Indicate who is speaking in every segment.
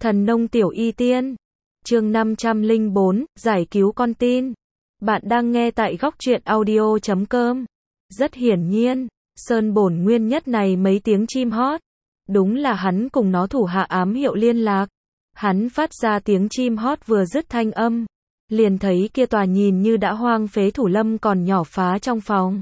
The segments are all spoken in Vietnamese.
Speaker 1: Thần nông tiểu y tiên. Chương 504, giải cứu con tin. Bạn đang nghe tại góc truyện audio.com. Rất hiển nhiên, Sơn Bổn Nguyên Nhất này mấy tiếng chim hót. Đúng là hắn cùng nó thủ hạ ám hiệu liên lạc. Hắn phát ra tiếng chim hót vừa dứt thanh âm. Liền thấy kia tòa nhìn như đã hoang phế thủ lâm còn nhỏ phá trong phòng.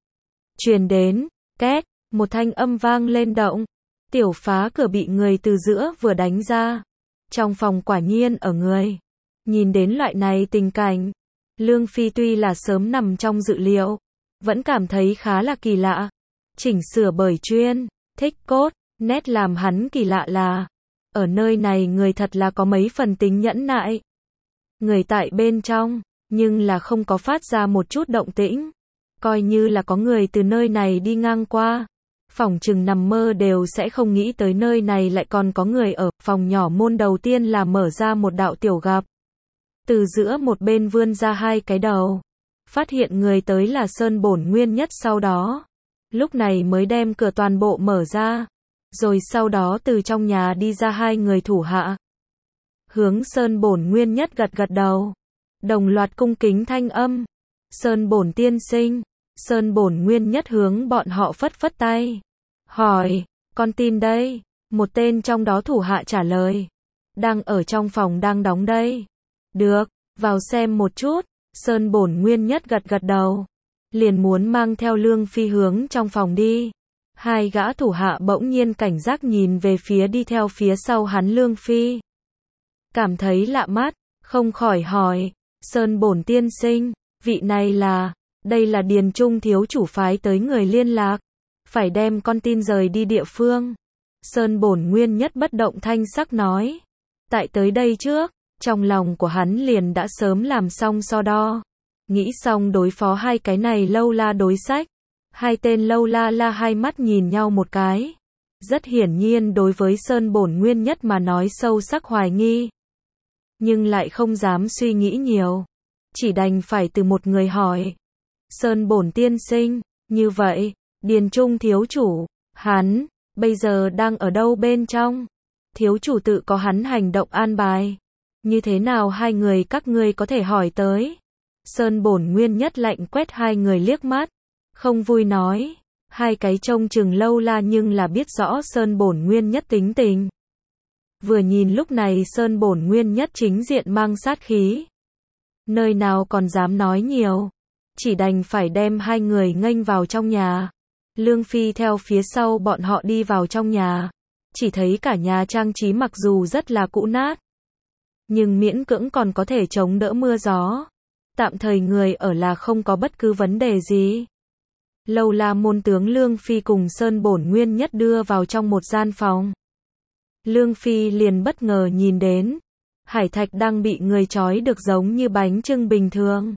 Speaker 1: Truyền đến, két, một thanh âm vang lên động. Tiểu phá cửa bị người từ giữa vừa đánh ra. Trong phòng quả nhiên ở người. Nhìn đến loại này tình cảnh, Lương Phi tuy là sớm nằm trong dự liệu, vẫn cảm thấy khá là kỳ lạ. Chỉnh sửa bởi chuyên, thích cốt, nét làm hắn kỳ lạ là, ở nơi này người thật là có mấy phần tính nhẫn nại. Người tại bên trong, nhưng là không có phát ra một chút động tĩnh. Coi như là có người từ nơi này đi ngang qua, phỏng chừng nằm mơ đều sẽ không nghĩ tới nơi này lại còn có người ở. Phòng nhỏ môn đầu tiên là mở ra một đạo tiểu gặp. Từ giữa một bên vươn ra hai cái đầu. Phát hiện người tới là Sơn Bổn Nguyên Nhất sau đó. Lúc này mới đem cửa toàn bộ mở ra. Rồi sau đó từ trong nhà đi ra hai người thủ hạ. Hướng Sơn Bổn Nguyên Nhất gật gật đầu. Đồng loạt cung kính thanh âm. Sơn Bổn tiên sinh. Sơn Bổn Nguyên Nhất hướng bọn họ phất phất tay. Hỏi, con tin đây. Một tên trong đó thủ hạ trả lời. Đang ở trong phòng đang đóng đây. Được, vào xem một chút. Sơn Bổn Nguyên Nhất gật gật đầu. Liền muốn mang theo Lương Phi hướng trong phòng đi. Hai gã thủ hạ bỗng nhiên cảnh giác nhìn về phía đi theo phía sau hắn Lương Phi. Cảm thấy lạ mắt, không khỏi hỏi. Sơn Bổn tiên sinh, vị này là... Đây là Điền Trung thiếu chủ phái tới người liên lạc. Phải đem con tin rời đi địa phương. Sơn Bổn Nguyên Nhất bất động thanh sắc nói. Tại tới đây trước, trong lòng của hắn liền đã sớm làm xong so đo. Nghĩ xong đối phó hai cái này lâu la đối sách. Hai tên lâu la hai mắt nhìn nhau một cái. Rất hiển nhiên đối với Sơn Bổn Nguyên Nhất mà nói sâu sắc hoài nghi. Nhưng lại không dám suy nghĩ nhiều. Chỉ đành phải từ một người hỏi. Sơn Bổn tiên sinh, như vậy, Điền Trung thiếu chủ, hắn, bây giờ đang ở đâu bên trong? Thiếu chủ tự có hắn hành động an bài. Như thế nào hai người các ngươi có thể hỏi tới? Sơn Bổn Nguyên Nhất lạnh quét hai người liếc mắt. Không vui nói. Hai cái trông chừng lâu la nhưng là biết rõ Sơn Bổn Nguyên Nhất tính tình. Vừa nhìn lúc này Sơn Bổn Nguyên Nhất chính diện mang sát khí. Nơi nào còn dám nói nhiều. Chỉ đành phải đem hai người nghênh vào trong nhà. Lương Phi theo phía sau bọn họ đi vào trong nhà. Chỉ thấy cả nhà trang trí mặc dù rất là cũ nát. Nhưng miễn cưỡng còn có thể chống đỡ mưa gió. Tạm thời người ở là không có bất cứ vấn đề gì. Lâu la môn tướng Lương Phi cùng Sơn Bổn Nguyên Nhất đưa vào trong một gian phòng. Lương Phi liền bất ngờ nhìn đến. Hải thạch đang bị người trói được giống như bánh chưng bình thường.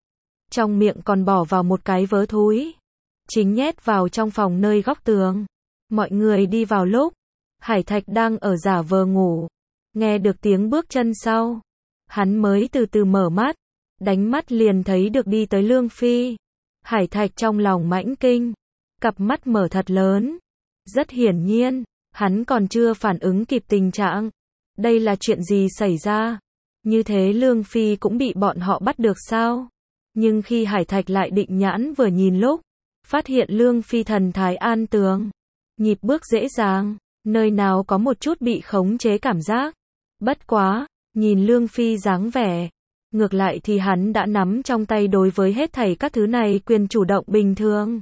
Speaker 1: Trong miệng còn bỏ vào một cái vớ thúi. Chính nhét vào trong phòng nơi góc tường. Mọi người đi vào lúc. Hải thạch đang ở giả vờ ngủ. Nghe được tiếng bước chân sau. Hắn mới từ từ mở mắt. Đánh mắt liền thấy được đi tới Lương Phi. Hải thạch trong lòng mãnh kinh. Cặp mắt mở thật lớn. Rất hiển nhiên. Hắn còn chưa phản ứng kịp tình trạng. Đây là chuyện gì xảy ra? Như thế Lương Phi cũng bị bọn họ bắt được sao? Nhưng khi Hải thạch lại định nhãn vừa nhìn lúc. Phát hiện Lương Phi thần thái an tường. Nhịp bước dễ dàng. Nơi nào có một chút bị khống chế cảm giác. Bất quá, nhìn Lương Phi dáng vẻ. Ngược lại thì hắn đã nắm trong tay đối với hết thảy các thứ này quyền chủ động bình thường.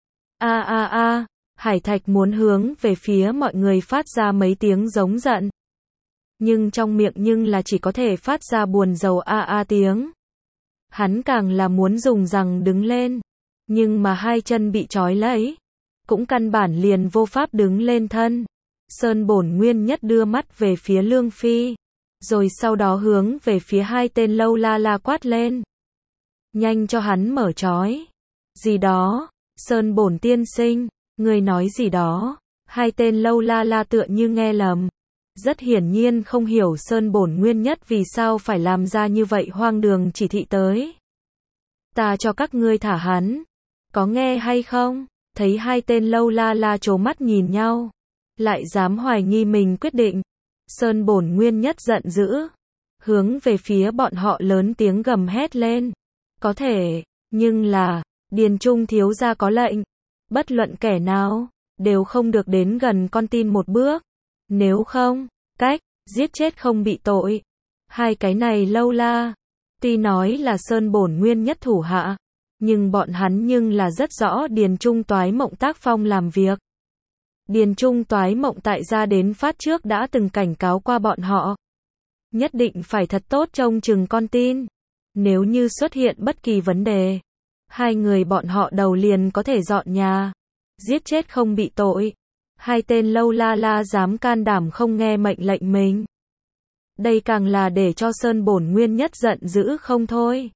Speaker 1: Hải thạch muốn hướng về phía mọi người phát ra mấy tiếng giống giận. Nhưng trong miệng nhưng là chỉ có thể phát ra buồn rầu tiếng. Hắn càng là muốn dùng rằng đứng lên. Nhưng mà hai chân bị trói lấy. Cũng căn bản liền vô pháp đứng lên thân. Sơn Bổn Nguyên Nhất đưa mắt về phía Lương Phi. Rồi sau đó hướng về phía hai tên lâu la quát lên. Nhanh cho hắn mở trói. Gì đó, Sơn Bổn tiên sinh, người nói gì đó. Hai tên lâu la tựa như nghe lầm. Rất hiển nhiên không hiểu Sơn Bổn Nguyên Nhất vì sao phải làm ra như vậy hoang đường chỉ thị tới. Ta cho các ngươi thả hắn. Có nghe hay không? Thấy hai tên lâu la trố mắt nhìn nhau. Lại dám hoài nghi mình quyết định. Sơn Bổn Nguyên Nhất giận dữ, hướng về phía bọn họ lớn tiếng gầm hét lên. Có thể, nhưng là, Điền Trung thiếu gia có lệnh, bất luận kẻ nào, đều không được đến gần con tin một bước. Nếu không, giết chết không bị tội. Hai cái này lâu la, tuy nói là Sơn Bổn Nguyên Nhất thủ hạ, nhưng bọn hắn nhưng là rất rõ Điền Trung Toái Mộng tác phong làm việc. Điền Trung Toái Mộng tại gia đến phát trước đã từng cảnh cáo qua bọn họ. Nhất định phải thật tốt trông chừng con tin. Nếu như xuất hiện bất kỳ vấn đề, hai người bọn họ đầu liền có thể dọn nhà. Giết chết không bị tội. Hai tên lâu la dám can đảm không nghe mệnh lệnh mình. Đây càng là để cho Sơn Bổn Nguyên Nhất giận dữ không thôi.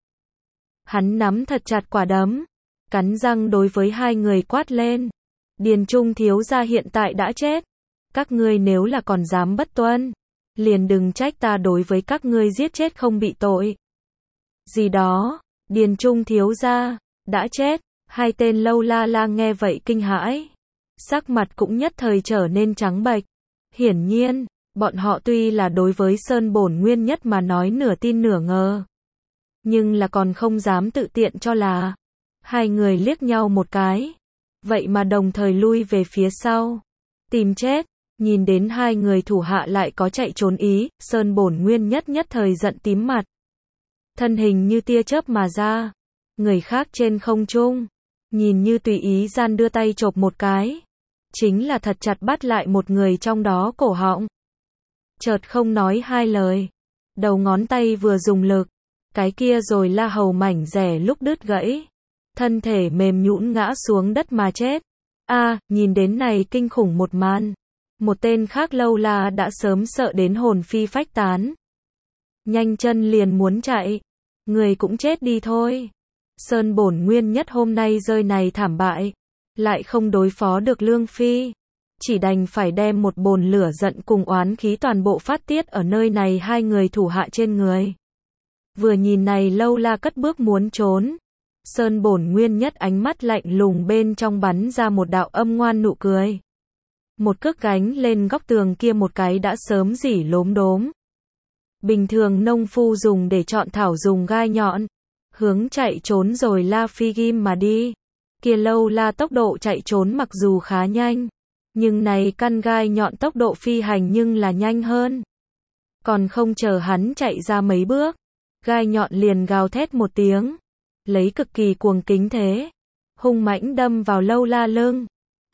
Speaker 1: Hắn nắm thật chặt quả đấm, cắn răng đối với hai người quát lên. Điền Trung thiếu gia hiện tại đã chết. Các ngươi nếu là còn dám bất tuân, liền đừng trách ta đối với các ngươi giết chết không bị tội. Gì đó, Điền Trung thiếu gia đã chết. Hai tên lâu la nghe vậy kinh hãi, sắc mặt cũng nhất thời trở nên trắng bệch. Hiển nhiên, bọn họ tuy là đối với Sơn Bổn Nguyên Nhất mà nói nửa tin nửa ngờ, nhưng là còn không dám tự tiện cho là. Hai người liếc nhau một cái, vậy mà đồng thời lui về phía sau, tìm chết. Nhìn đến hai người thủ hạ lại có chạy trốn ý, Sơn Bổn Nguyên Nhất nhất thời giận tím mặt. Thân hình như tia chớp mà ra, người khác trên không trung, nhìn như tùy ý gian đưa tay chộp một cái, chính là thật chặt bắt lại một người trong đó cổ họng. Chợt không nói hai lời, đầu ngón tay vừa dùng lực, cái kia rồi la hầu mảnh rẻ lúc đứt gãy, thân thể mềm nhũn ngã xuống đất mà chết. Nhìn đến này kinh khủng một màn, một tên khác lâu la đã sớm sợ đến hồn phi phách tán, nhanh chân liền muốn chạy. Người cũng chết đi thôi. Sơn Bổn Nguyên Nhất hôm nay rơi này thảm bại, lại không đối phó được Lương Phi, chỉ đành phải đem một bồn lửa giận cùng oán khí toàn bộ phát tiết ở nơi này hai người thủ hạ trên người. Vừa nhìn này lâu la cất bước muốn trốn, Sơn Bổn Nguyên Nhất ánh mắt lạnh lùng bên trong bắn ra một đạo âm ngoan nụ cười. Một cước gánh lên góc tường kia một cái đã sớm rỉ lốm đốm. Bình thường nông phu dùng để chọn thảo dùng gai nhọn, hướng chạy trốn rồi la phi ghim mà đi. Kia lâu la tốc độ chạy trốn mặc dù khá nhanh, nhưng này căn gai nhọn tốc độ phi hành nhưng là nhanh hơn. Còn không chờ hắn chạy ra mấy bước, gai nhọn liền gào thét một tiếng, lấy cực kỳ cuồng kính thế, hung mãnh đâm vào lâu la lưng.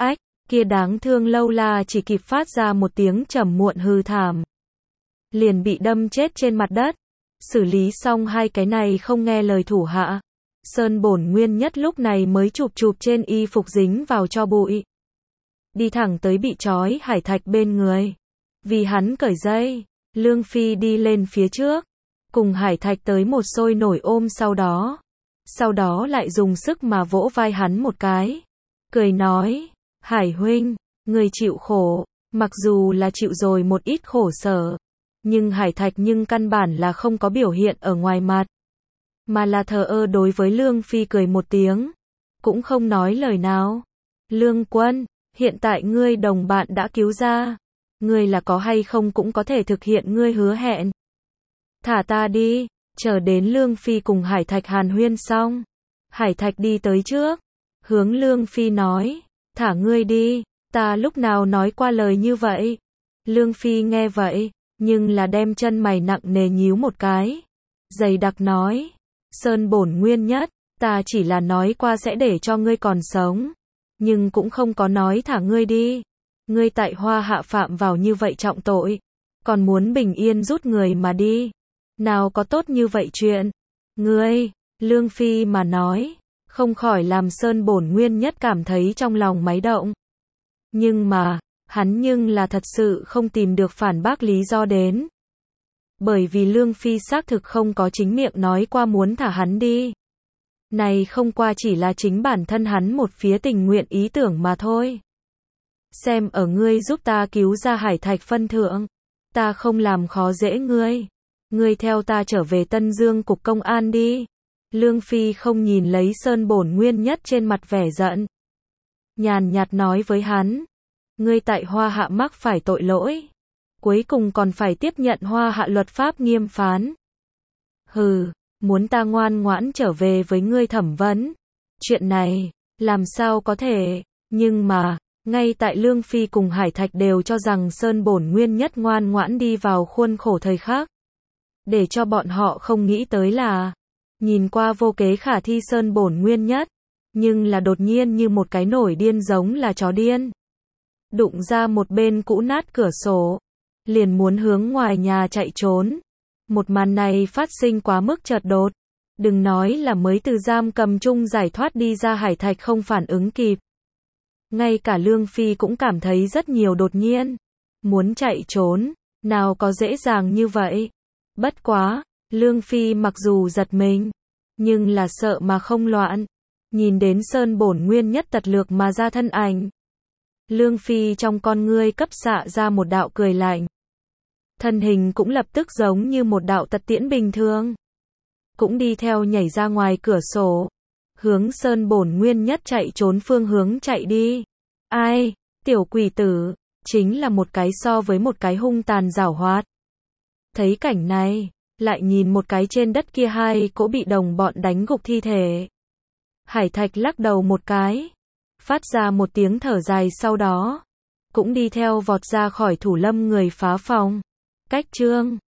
Speaker 1: Kia đáng thương lâu la chỉ kịp phát ra một tiếng trầm muộn hư thảm, liền bị đâm chết trên mặt đất. Xử lý xong hai cái này không nghe lời thủ hạ, Sơn Bổn Nguyên Nhất lúc này mới chụp trên y phục dính vào cho bụi, đi thẳng tới bị trói Hải Thạch bên người. Vì hắn cởi dây, Lương Phi đi lên phía trước, cùng Hải Thạch tới một sôi nổi ôm sau đó lại dùng sức mà vỗ vai hắn một cái, cười nói, Hải huynh, người chịu khổ, mặc dù là chịu rồi một ít khổ sở, nhưng Hải Thạch nhưng căn bản là không có biểu hiện ở ngoài mặt, mà là thờ ơ đối với Lương Phi cười một tiếng, cũng không nói lời nào. Lương quân, hiện tại ngươi đồng bạn đã cứu ra, ngươi là có hay không cũng có thể thực hiện ngươi hứa hẹn. Thả ta đi. Chờ đến Lương Phi cùng Hải Thạch hàn huyên xong, Hải Thạch đi tới trước, hướng Lương Phi nói, thả ngươi đi, ta lúc nào nói qua lời như vậy. Lương Phi nghe vậy, nhưng là đem chân mày nặng nề nhíu một cái, dày đặc nói, Sơn Bổn Nguyên Nhất, ta chỉ là nói qua sẽ để cho ngươi còn sống, nhưng cũng không có nói thả ngươi đi. Ngươi tại Hoa Hạ phạm vào như vậy trọng tội, còn muốn bình yên rút người mà đi, nào có tốt như vậy chuyện. Ngươi, Lương Phi mà nói, không khỏi làm Sơn Bổn Nguyên Nhất cảm thấy trong lòng máy động. Nhưng mà, hắn nhưng là thật sự không tìm được phản bác lý do đến. Bởi vì Lương Phi xác thực không có chính miệng nói qua muốn thả hắn đi. Này không qua chỉ là chính bản thân hắn một phía tình nguyện ý tưởng mà thôi. Xem ở ngươi giúp ta cứu ra Hải Thạch phân thượng, ta không làm khó dễ ngươi. Ngươi theo ta trở về Tân Dương cục công an đi. Lương Phi không nhìn lấy Sơn Bổn Nguyên Nhất trên mặt vẻ giận, nhàn nhạt nói với hắn, ngươi tại Hoa Hạ mắc phải tội lỗi, cuối cùng còn phải tiếp nhận Hoa Hạ luật pháp nghiêm phán. Hừ, muốn ta ngoan ngoãn trở về với ngươi thẩm vấn. Chuyện này, làm sao có thể, nhưng mà, ngay tại Lương Phi cùng Hải Thạch đều cho rằng Sơn Bổn Nguyên Nhất ngoan ngoãn đi vào khuôn khổ thời khắc. Để cho bọn họ không nghĩ tới là, nhìn qua vô kế khả thi Sơn Bổn Nguyên Nhất, nhưng là đột nhiên như một cái nổi điên giống là chó điên. Đụng ra một bên cũ nát cửa sổ, liền muốn hướng ngoài nhà chạy trốn. Một màn này phát sinh quá mức chợt đột. Đừng nói là mới từ giam cầm chung giải thoát đi ra Hải Thạch không phản ứng kịp. Ngay cả Lương Phi cũng cảm thấy rất nhiều đột nhiên. Muốn chạy trốn, nào có dễ dàng như vậy. Bất quá, Lương Phi mặc dù giật mình, nhưng là sợ mà không loạn. Nhìn đến Sơn Bổn Nguyên Nhất tật lược mà ra thân ảnh. Lương Phi trong con ngươi cấp xạ ra một đạo cười lạnh. Thân hình cũng lập tức giống như một đạo tật tiễn bình thường. Cũng đi theo nhảy ra ngoài cửa sổ. Hướng Sơn Bổn Nguyên Nhất chạy trốn phương hướng chạy đi. Ai, tiểu quỷ tử, chính là một cái so với một cái hung tàn giảo hoạt. Thấy cảnh này, lại nhìn một cái trên đất kia hai cỗ bị đồng bọn đánh gục thi thể. Hải Thạch lắc đầu một cái, phát ra một tiếng thở dài sau đó, cũng đi theo vọt ra khỏi Thủ Lâm người phá phòng. Cách chương